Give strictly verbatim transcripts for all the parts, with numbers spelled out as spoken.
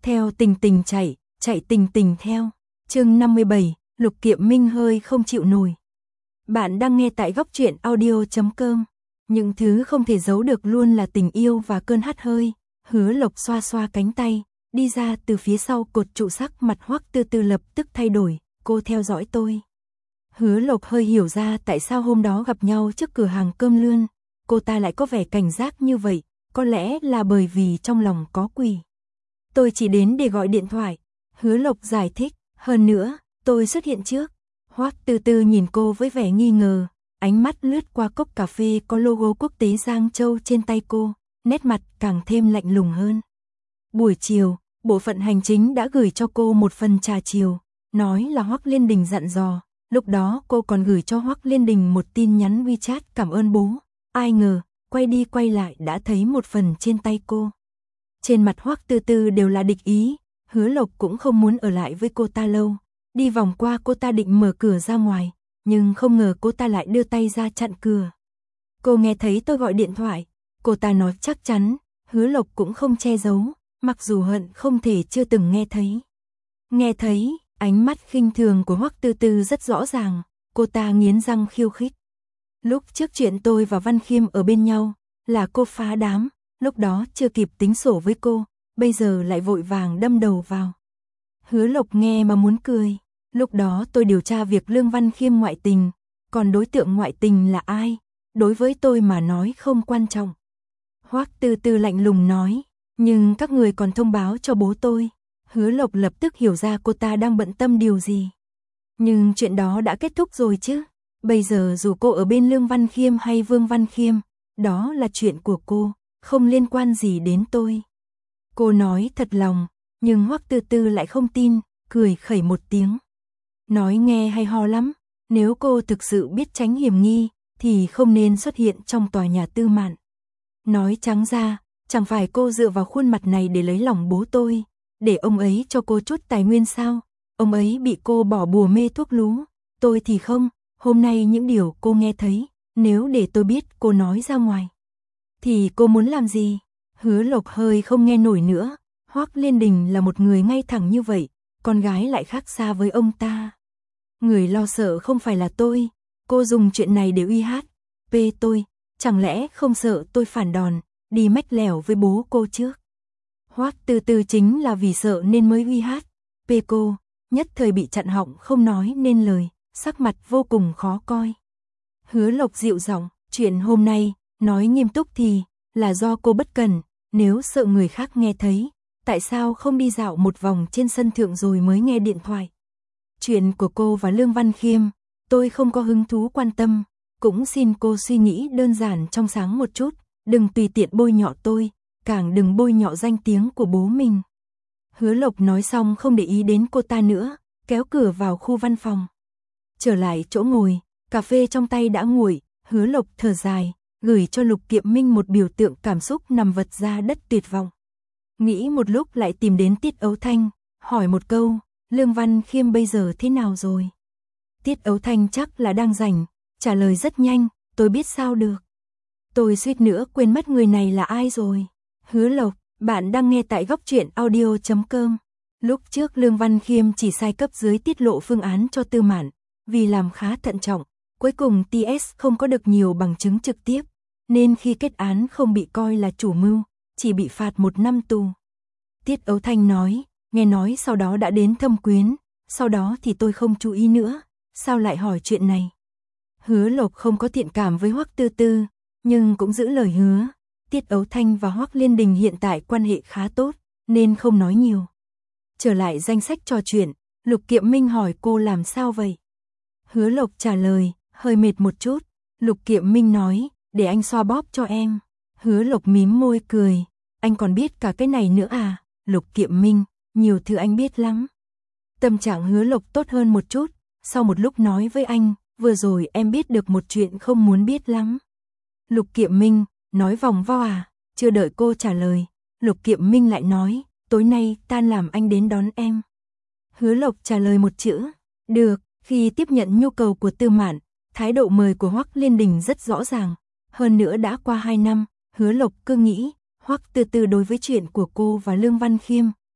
theo tình tình chạy, chạy tình tình theo. Chương năm mươi bảy, Lục Kiệm Minh hơi không chịu nổi. Bạn đang nghe tại góc truyện audio chấm com. Những thứ không thể giấu được luôn là tình yêu và cơn hắt hơi. Hứa Lộc xoa xoa cánh tay, đi ra từ phía sau cột trụ, sắc mặt Hoắc Tư Tư lập tức thay đổi, cô theo dõi tôi. Hứa Lộc hơi hiểu ra tại sao hôm đó gặp nhau trước cửa hàng cơm lươn, cô ta lại có vẻ cảnh giác như vậy, có lẽ là bởi vì trong lòng có quỷ. Tôi chỉ đến để gọi điện thoại, Hứa Lộc giải thích, hơn nữa, tôi xuất hiện trước. Hoắc Tư Tư nhìn cô với vẻ nghi ngờ, ánh mắt lướt qua cốc cà phê có logo quốc tế Giang Châu trên tay cô, nét mặt càng thêm lạnh lùng hơn. Buổi chiều, bộ phận hành chính đã gửi cho cô một phần trà chiều, nói là Hoắc Liên Đình dặn dò, lúc đó cô còn gửi cho Hoắc Liên Đình một tin nhắn WeChat cảm ơn bố, ai ngờ, quay đi quay lại đã thấy một phần trên tay cô. Trên mặt Hoắc Tư Tư đều là địch ý, Hứa Lộc cũng không muốn ở lại với cô ta lâu, đi vòng qua cô ta định mở cửa ra ngoài, nhưng không ngờ cô ta lại đưa tay ra chặn cửa. Cô nghe thấy tôi gọi điện thoại, cô ta nói chắc chắn, Hứa Lộc cũng không che giấu, mặc dù hận không thể chưa từng nghe thấy. Nghe thấy, ánh mắt khinh thường của Hoắc Tư Tư rất rõ ràng, cô ta nghiến răng khiêu khích. Lúc trước chuyện tôi và Văn Khiêm ở bên nhau, là cô phá đám, lúc đó chưa kịp tính sổ với cô, bây giờ lại vội vàng đâm đầu vào. Hứa Lộc nghe mà muốn cười, lúc đó tôi điều tra việc Lương Văn Khiêm ngoại tình, còn đối tượng ngoại tình là ai, đối với tôi mà nói không quan trọng. Hoắc Tư Tư lạnh lùng nói, nhưng các người còn thông báo cho bố tôi. Hứa Lộc lập tức hiểu ra cô ta đang bận tâm điều gì. Nhưng chuyện đó đã kết thúc rồi chứ. Bây giờ dù cô ở bên Lương Văn Khiêm hay Vương Văn Khiêm, đó là chuyện của cô, không liên quan gì đến tôi. Cô nói thật lòng, nhưng Hoắc Tư Tư lại không tin, cười khẩy một tiếng. Nói nghe hay ho lắm, nếu cô thực sự biết tránh hiểm nghi, thì không nên xuất hiện trong tòa nhà Tư Mạn. Nói trắng ra, chẳng phải cô dựa vào khuôn mặt này để lấy lòng bố tôi, để ông ấy cho cô chút tài nguyên sao? Ông ấy bị cô bỏ bùa mê thuốc lú, tôi thì không. Hôm nay những điều cô nghe thấy, nếu để tôi biết cô nói ra ngoài, thì cô muốn làm gì? Hứa Lộc hơi không nghe nổi nữa, Hoắc Liên Đình là một người ngay thẳng như vậy, con gái lại khác xa với ông ta. Người lo sợ không phải là tôi, cô dùng chuyện này để uy hát pê tôi, chẳng lẽ không sợ tôi phản đòn, đi mách lẻo với bố cô trước. Hoắc Tư Tư chính là vì sợ nên mới uy hát pê cô, nhất thời bị chặn họng không nói nên lời, sắc mặt vô cùng khó coi. Hứa Lộc dịu giọng, chuyện hôm nay, nói nghiêm túc thì, là do cô bất cẩn, nếu sợ người khác nghe thấy, tại sao không đi dạo một vòng trên sân thượng rồi mới nghe điện thoại. Chuyện của cô và Lương Văn Khiêm, tôi không có hứng thú quan tâm, cũng xin cô suy nghĩ đơn giản trong sáng một chút, đừng tùy tiện bôi nhọ tôi, càng đừng bôi nhọ danh tiếng của bố mình. Hứa Lộc nói xong không để ý đến cô ta nữa, kéo cửa vào khu văn phòng. Trở lại chỗ ngồi, cà phê trong tay đã nguội, Hứa Lộc thở dài, gửi cho Lục Kiệm Minh một biểu tượng cảm xúc nằm vật ra đất tuyệt vọng. Nghĩ một lúc lại tìm đến Tiết Ấu Thanh, hỏi một câu, Lương Văn Khiêm bây giờ thế nào rồi? Tiết Ấu Thanh chắc là đang rảnh, trả lời rất nhanh, tôi biết sao được. Tôi suýt nữa quên mất người này là ai rồi. Hứa Lộc, bạn đang nghe tại góc truyện audio chấm com. Lúc trước Lương Văn Khiêm chỉ sai cấp dưới tiết lộ phương án cho Tư Mạn, vì làm khá thận trọng, cuối cùng tê ét không có được nhiều bằng chứng trực tiếp, nên khi kết án không bị coi là chủ mưu, chỉ bị phạt một năm tù. Tiết Ấu Thanh nói, nghe nói sau đó đã đến Thâm Quyến, sau đó thì tôi không chú ý nữa, sao lại hỏi chuyện này? Hứa Lộc không có thiện cảm với Hoắc Tư Tư, nhưng cũng giữ lời hứa. Tiết Ấu Thanh và Hoắc Liên Đình hiện tại quan hệ khá tốt, nên không nói nhiều. Trở lại danh sách trò chuyện, Lục Kiệm Minh hỏi cô làm sao vậy? Hứa Lộc trả lời, hơi mệt một chút. Lục Kiệm Minh nói, để anh xoa bóp cho em. Hứa Lộc mím môi cười, anh còn biết cả cái này nữa à? Lục Kiệm Minh, nhiều thứ anh biết lắm. Tâm trạng Hứa Lộc tốt hơn một chút, sau một lúc nói với anh, vừa rồi em biết được một chuyện không muốn biết lắm. Lục Kiệm Minh, nói vòng vo à? Chưa đợi cô trả lời, Lục Kiệm Minh lại nói, tối nay tan làm anh đến đón em. Hứa Lộc trả lời một chữ, được. Khi tiếp nhận nhu cầu của Tư Mạn, thái độ mời của Hoắc Liên Đình rất rõ ràng. Hơn nữa đã qua hai năm, Hứa Lộc cứ nghĩ, Hoắc Tư Tư đối với chuyện của cô và Lương Văn Khiêm,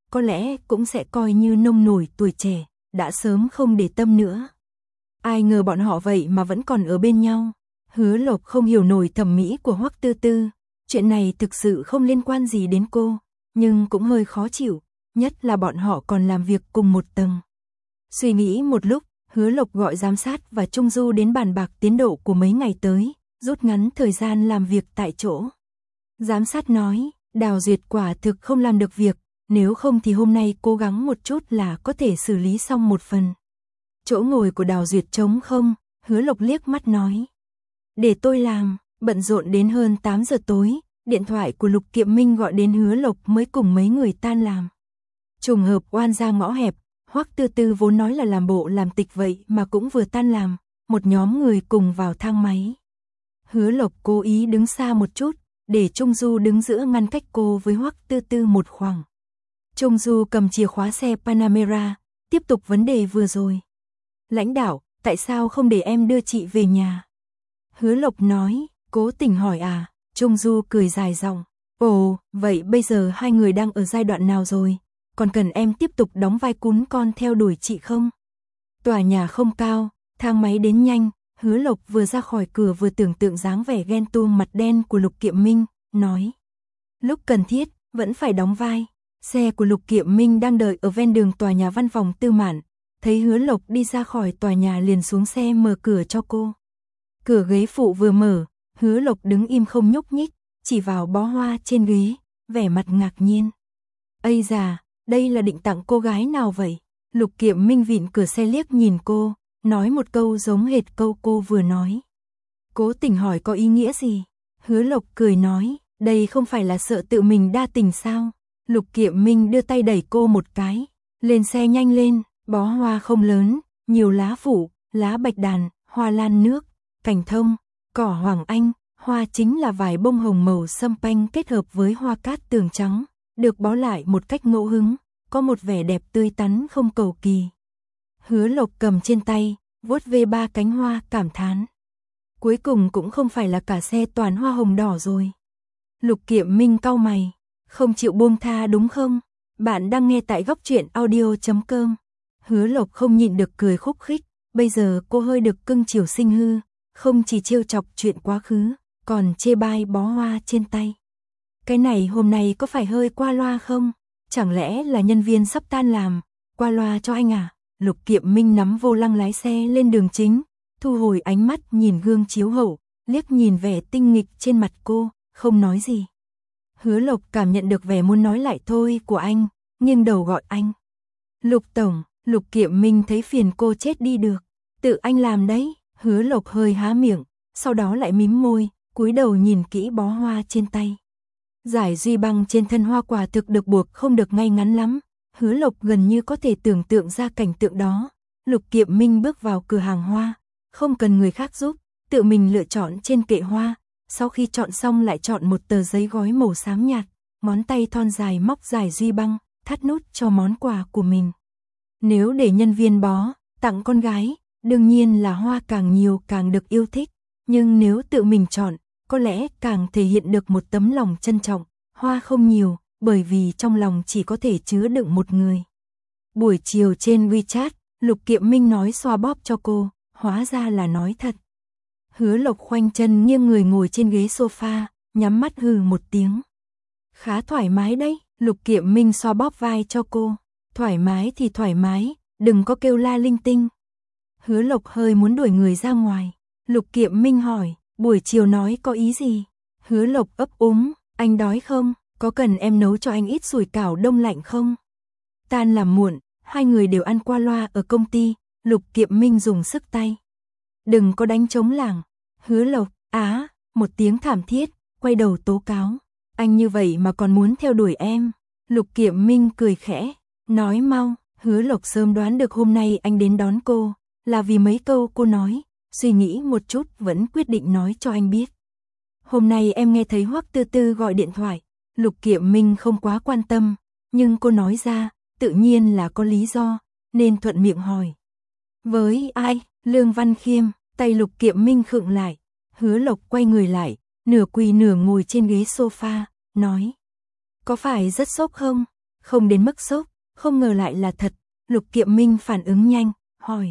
có lẽ cũng sẽ coi như nông nổi tuổi trẻ, đã sớm không để tâm nữa. Ai ngờ bọn họ vậy mà vẫn còn ở bên nhau. Hứa Lộc không hiểu nổi thẩm mỹ của Hoắc Tư Tư, chuyện này thực sự không liên quan gì đến cô, nhưng cũng hơi khó chịu, nhất là bọn họ còn làm việc cùng một tầng. Suy nghĩ một lúc, Hứa Lộc gọi giám sát và Trung Du đến bàn bạc tiến độ của mấy ngày tới, rút ngắn thời gian làm việc tại chỗ. Giám sát nói, Đào Duyệt quả thực không làm được việc, nếu không thì hôm nay cố gắng một chút là có thể xử lý xong một phần. Chỗ ngồi của Đào Duyệt trống không, Hứa Lộc liếc mắt nói. Để tôi làm, bận rộn đến hơn tám giờ tối, điện thoại của Lục Kiệm Minh gọi đến Hứa Lộc mới cùng mấy người tan làm. Trùng hợp oan ra ngõ hẹp, Hoắc Tư Tư vốn nói là làm bộ làm tịch vậy mà cũng vừa tan làm, một nhóm người cùng vào thang máy. Hứa Lộc cố ý đứng xa một chút, để Trung Du đứng giữa ngăn cách cô với Hoắc Tư Tư một khoảng. Trung Du cầm chìa khóa xe Panamera, tiếp tục vấn đề vừa rồi. Lãnh đạo, tại sao không để em đưa chị về nhà? Hứa Lộc nói, cố tình hỏi à? Trung Du cười dài giọng. Ồ, vậy bây giờ hai người đang ở giai đoạn nào rồi? Còn cần em tiếp tục đóng vai cún con theo đuổi chị không? Tòa nhà không cao, thang máy đến nhanh, Hứa Lộc vừa ra khỏi cửa vừa tưởng tượng dáng vẻ ghen tuông mặt đen của Lục Kiệm Minh, nói. Lúc cần thiết, vẫn phải đóng vai. Xe của Lục Kiệm Minh đang đợi ở ven đường tòa nhà văn phòng Tư Mạn, thấy Hứa Lộc đi ra khỏi tòa nhà liền xuống xe mở cửa cho cô. Cửa ghế phụ vừa mở, Hứa Lộc đứng im không nhúc nhích, chỉ vào bó hoa trên ghế, vẻ mặt ngạc nhiên. Ây da, đây là định tặng cô gái nào vậy? Lục Kiệm Minh vịn cửa xe liếc nhìn cô, nói một câu giống hệt câu cô vừa nói. Cố tình hỏi có ý nghĩa gì? Hứa Lộc cười nói, đây không phải là sợ tự mình đa tình sao? Lục Kiệm Minh đưa tay đẩy cô một cái, lên xe nhanh lên, bó hoa không lớn, nhiều lá phủ, lá bạch đàn, hoa lan nước, cành thông, cỏ hoàng anh, hoa chính là vài bông hồng màu sâm panh kết hợp với hoa cát tường trắng, được bó lại một cách ngẫu hứng, có một vẻ đẹp tươi tắn không cầu kỳ. Hứa Lộc cầm trên tay, vuốt ve ba cánh hoa cảm thán. Cuối cùng cũng không phải là cả xe toàn hoa hồng đỏ rồi. Lục Kiệm Minh cau mày, không chịu buông tha đúng không? Bạn đang nghe tại góc truyện audio chấm com. Hứa Lộc không nhịn được cười khúc khích, bây giờ cô hơi được cưng chiều sinh hư, không chỉ trêu chọc chuyện quá khứ, còn chê bai bó hoa trên tay. Cái này hôm nay có phải hơi qua loa không? Chẳng lẽ là nhân viên sắp tan làm, qua loa cho anh à? Lục Kiệm Minh nắm vô lăng lái xe lên đường chính, thu hồi ánh mắt nhìn gương chiếu hậu, liếc nhìn vẻ tinh nghịch trên mặt cô, không nói gì. Hứa Lộc cảm nhận được vẻ muốn nói lại thôi của anh, nghiêng đầu gọi anh. Lục Tổng, Lục Kiệm Minh thấy phiền cô chết đi được. Tự anh làm đấy. Hứa Lộc hơi há miệng, sau đó lại mím môi, cúi đầu nhìn kỹ bó hoa trên tay. Giải duy băng trên thân hoa quả thực được buộc không được ngay ngắn lắm. Hứa Lộc gần như có thể tưởng tượng ra cảnh tượng đó. Lục Kiệm Minh bước vào cửa hàng hoa, không cần người khác giúp, tự mình lựa chọn trên kệ hoa. Sau khi chọn xong lại chọn một tờ giấy gói màu xám nhạt, ngón tay thon dài móc giải duy băng, thắt nút cho món quà của mình. Nếu để nhân viên bó, tặng con gái, đương nhiên là hoa càng nhiều càng được yêu thích, nhưng nếu tự mình chọn, có lẽ càng thể hiện được một tấm lòng trân trọng. Hoa không nhiều, bởi vì trong lòng chỉ có thể chứa đựng một người. Buổi chiều trên WeChat, Lục Kiệm Minh nói xoa bóp cho cô, hóa ra là nói thật. Hứa Lộc khoanh chân nghiêng người ngồi trên ghế sofa, nhắm mắt hừ một tiếng. Khá thoải mái đấy, Lục Kiệm Minh xoa bóp vai cho cô. Thoải mái thì thoải mái, đừng có kêu la linh tinh. Hứa Lộc hơi muốn đuổi người ra ngoài. Lục Kiệm Minh hỏi, buổi chiều nói có ý gì? Hứa Lộc ấp úng, anh đói không? Có cần em nấu cho anh ít sủi cảo đông lạnh không? Tan làm muộn, hai người đều ăn qua loa ở công ty. Lục Kiệm Minh dùng sức tay. Đừng có đánh trống lảng. Hứa Lộc, á, một tiếng thảm thiết, quay đầu tố cáo. Anh như vậy mà còn muốn theo đuổi em. Lục Kiệm Minh cười khẽ, nói mau. Hứa Lộc sớm đoán được hôm nay anh đến đón cô, là vì mấy câu cô nói, suy nghĩ một chút vẫn quyết định nói cho anh biết. Hôm nay em nghe thấy Hoắc Tư Tư gọi điện thoại, Lục Kiệm Minh không quá quan tâm, nhưng cô nói ra, tự nhiên là có lý do, nên thuận miệng hỏi. Với ai? Lương Văn Khiêm. Tay Lục Kiệm Minh khựng lại, Hứa Lộc quay người lại, nửa quỳ nửa ngồi trên ghế sofa, nói. Có phải rất sốc không? Không đến mức sốc, không ngờ lại là thật. Lục Kiệm Minh phản ứng nhanh, hỏi.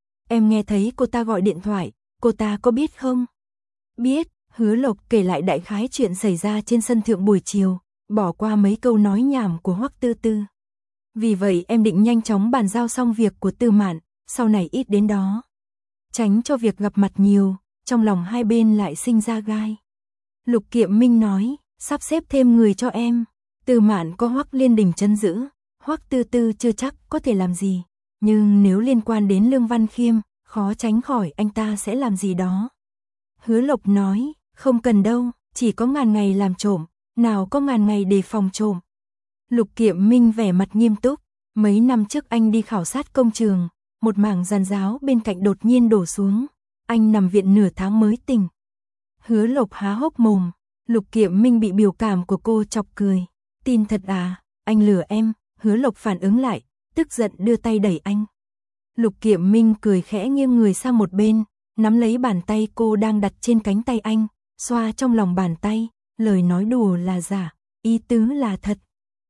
Em nghe thấy cô ta gọi điện thoại, cô ta có biết không? Biết, Hứa Lộc kể lại đại khái chuyện xảy ra trên sân thượng buổi chiều, bỏ qua mấy câu nói nhảm của Hoắc Tư Tư. Vì vậy em định nhanh chóng bàn giao xong việc của Tư Mạn, sau này ít đến đó. Tránh cho việc gặp mặt nhiều, trong lòng hai bên lại sinh ra gai. Lục Kiệm Minh nói, sắp xếp thêm người cho em. Tư Mạn có Hoắc Liên Đình trấn giữ, Hoắc Tư Tư chưa chắc có thể làm gì. Nhưng nếu liên quan đến Lương Văn Khiêm, khó tránh khỏi anh ta sẽ làm gì đó. Hứa Lộc nói, không cần đâu, chỉ có ngàn ngày làm trộm, nào có ngàn ngày để phòng trộm. Lục Kiệm Minh vẻ mặt nghiêm túc, mấy năm trước anh đi khảo sát công trường, một mảng giàn giáo bên cạnh đột nhiên đổ xuống, anh nằm viện nửa tháng mới tỉnh. Hứa Lộc há hốc mồm, Lục Kiệm Minh bị biểu cảm của cô chọc cười. Tin thật à, anh lừa em. Hứa Lộc phản ứng lại, tức giận đưa tay đẩy anh. Lục Kiệm Minh cười khẽ nghiêng người sang một bên, nắm lấy bàn tay cô đang đặt trên cánh tay anh, xoa trong lòng bàn tay, lời nói đùa là giả, ý tứ là thật.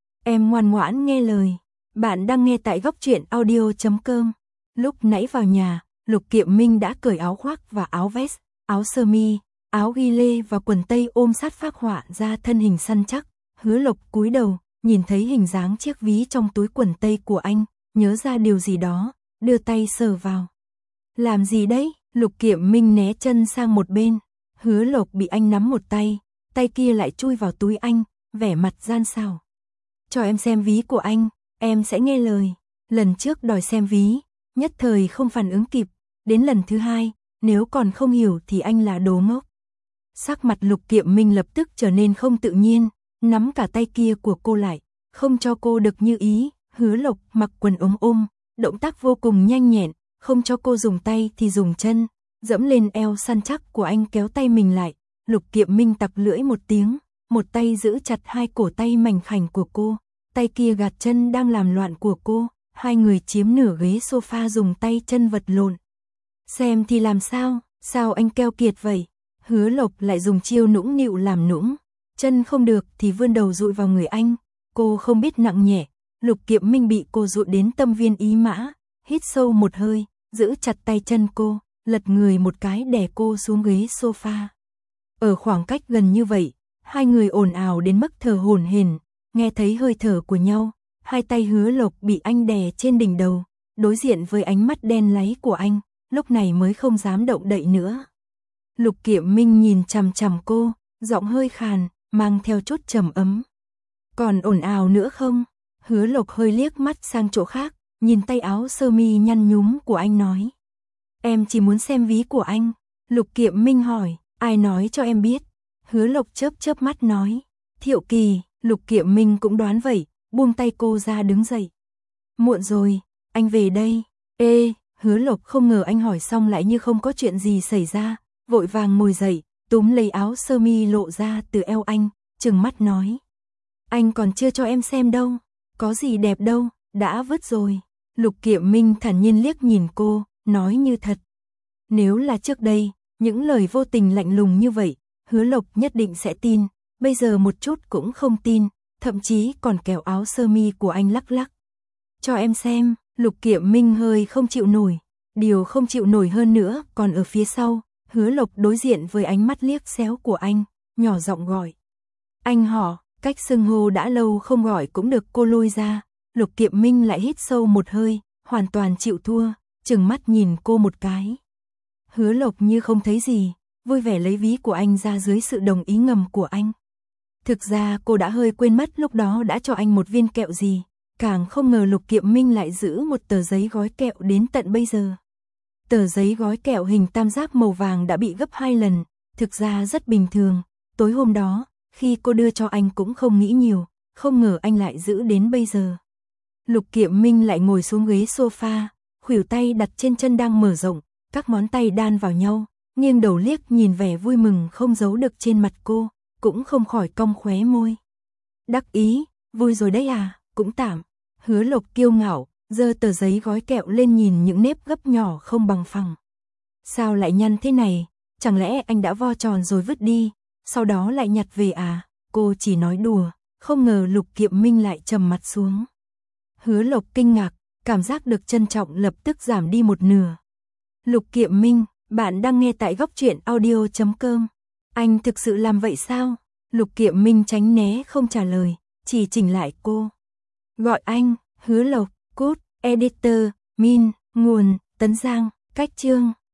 Em ngoan ngoãn nghe lời. Bạn đang nghe tại góc truyện audio chấm com. Lúc nãy vào nhà, Lục Kiệm Minh đã cởi áo khoác và áo vest, áo sơ mi, áo ghi lê và quần tây ôm sát phác họa ra thân hình săn chắc. Hứa Lộc cúi đầu, nhìn thấy hình dáng chiếc ví trong túi quần tây của anh, nhớ ra điều gì đó, đưa tay sờ vào. Làm gì đấy? Lục Kiệm Minh né chân sang một bên. Hứa Lộc bị anh nắm một tay, tay kia lại chui vào túi anh, vẻ mặt gian xảo. Cho em xem ví của anh, em sẽ nghe lời. Lần trước đòi xem ví, nhất thời không phản ứng kịp, đến lần thứ hai, nếu còn không hiểu thì anh là đồ ngốc. Sắc mặt Lục Kiệm Minh lập tức trở nên không tự nhiên, nắm cả tay kia của cô lại, không cho cô được như ý. Hứa Lộc mặc quần ống ôm, động tác vô cùng nhanh nhẹn, không cho cô dùng tay thì dùng chân, dẫm lên eo săn chắc của anh kéo tay mình lại. Lục Kiệm Minh tặc lưỡi một tiếng, một tay giữ chặt hai cổ tay mảnh khảnh của cô, tay kia gạt chân đang làm loạn của cô, hai người chiếm nửa ghế sofa dùng tay chân vật lộn. Xem thì làm sao, sao anh keo kiệt vậy? Hứa Lộc lại dùng chiêu nũng nịu làm nũng, chân không được thì vươn đầu dụi vào người anh, cô không biết nặng nhẹ. Lục Kiệm Minh bị cô dụi đến tâm viên ý mã, hít sâu một hơi, giữ chặt tay chân cô, lật người một cái đè cô xuống ghế sofa. Ở khoảng cách gần như vậy, hai người ồn ào đến mức thở hổn hển, nghe thấy hơi thở của nhau, hai tay Hứa Lộc bị anh đè trên đỉnh đầu, đối diện với ánh mắt đen láy của anh, lúc này mới không dám động đậy nữa. Lục Kiệm Minh nhìn chằm chằm cô, giọng hơi khàn, mang theo chút trầm ấm. Còn ồn ào nữa không? Hứa Lộc hơi liếc mắt sang chỗ khác, nhìn tay áo sơ mi nhăn nhúm của anh nói. Em chỉ muốn xem ví của anh. Lục Kiệm Minh hỏi, ai nói cho em biết? Hứa Lộc chớp chớp mắt nói, Thiệu Kỳ. Lục Kiệm Minh cũng đoán vậy, buông tay cô ra đứng dậy. Muộn rồi, anh về đây. Ê, Hứa Lộc không ngờ anh hỏi xong lại như không có chuyện gì xảy ra, vội vàng ngồi dậy, túm lấy áo sơ mi lộ ra từ eo anh, trừng mắt nói. Anh còn chưa cho em xem đâu, có gì đẹp đâu, đã vứt rồi. Lục Kiệm Minh thản nhiên liếc nhìn cô, nói như thật. Nếu là trước đây, những lời vô tình lạnh lùng như vậy, Hứa Lộc nhất định sẽ tin, bây giờ một chút cũng không tin, thậm chí còn kéo áo sơ mi của anh lắc lắc. Cho em xem. Lục Kiệm Minh hơi không chịu nổi, điều không chịu nổi hơn nữa còn ở phía sau. Hứa Lộc đối diện với ánh mắt liếc xéo của anh, nhỏ giọng gọi. Anh họ, cách xưng hô đã lâu không gọi cũng được cô lôi ra. Lục Kiệm Minh lại hít sâu một hơi, hoàn toàn chịu thua, trừng mắt nhìn cô một cái. Hứa Lộc như không thấy gì, vui vẻ lấy ví của anh ra dưới sự đồng ý ngầm của anh. Thực ra cô đã hơi quên mất lúc đó đã cho anh một viên kẹo gì, càng không ngờ Lục Kiệm Minh lại giữ một tờ giấy gói kẹo đến tận bây giờ. Tờ giấy gói kẹo hình tam giác màu vàng đã bị gấp hai lần, thực ra rất bình thường. Tối hôm đó, khi cô đưa cho anh cũng không nghĩ nhiều, không ngờ anh lại giữ đến bây giờ. Lục Kiệm Minh lại ngồi xuống ghế sofa, khuỷu tay đặt trên chân đang mở rộng, các ngón tay đan vào nhau, nghiêng đầu liếc nhìn vẻ vui mừng không giấu được trên mặt cô, cũng không khỏi cong khóe môi. Đắc ý, vui rồi đấy à, cũng tạm. Hứa Lộc kiêu ngạo, giơ tờ giấy gói kẹo lên nhìn những nếp gấp nhỏ không bằng phẳng. Sao lại nhăn thế này, chẳng lẽ anh đã vo tròn rồi vứt đi, sau đó lại nhặt về à? Cô chỉ nói đùa, không ngờ Lục Kiệm Minh lại trầm mặt xuống. Hứa Lộc kinh ngạc, cảm giác được trân trọng lập tức giảm đi một nửa. Lục Kiệm Minh, bạn đang nghe tại góc truyện audio chấm com. Anh thực sự làm vậy sao? Lục Kiệm Minh tránh né không trả lời, chỉ chỉnh lại cô. Gọi anh, Hứa Lộc, cốt, editor, min, nguồn, Tấn Giang, cách chương.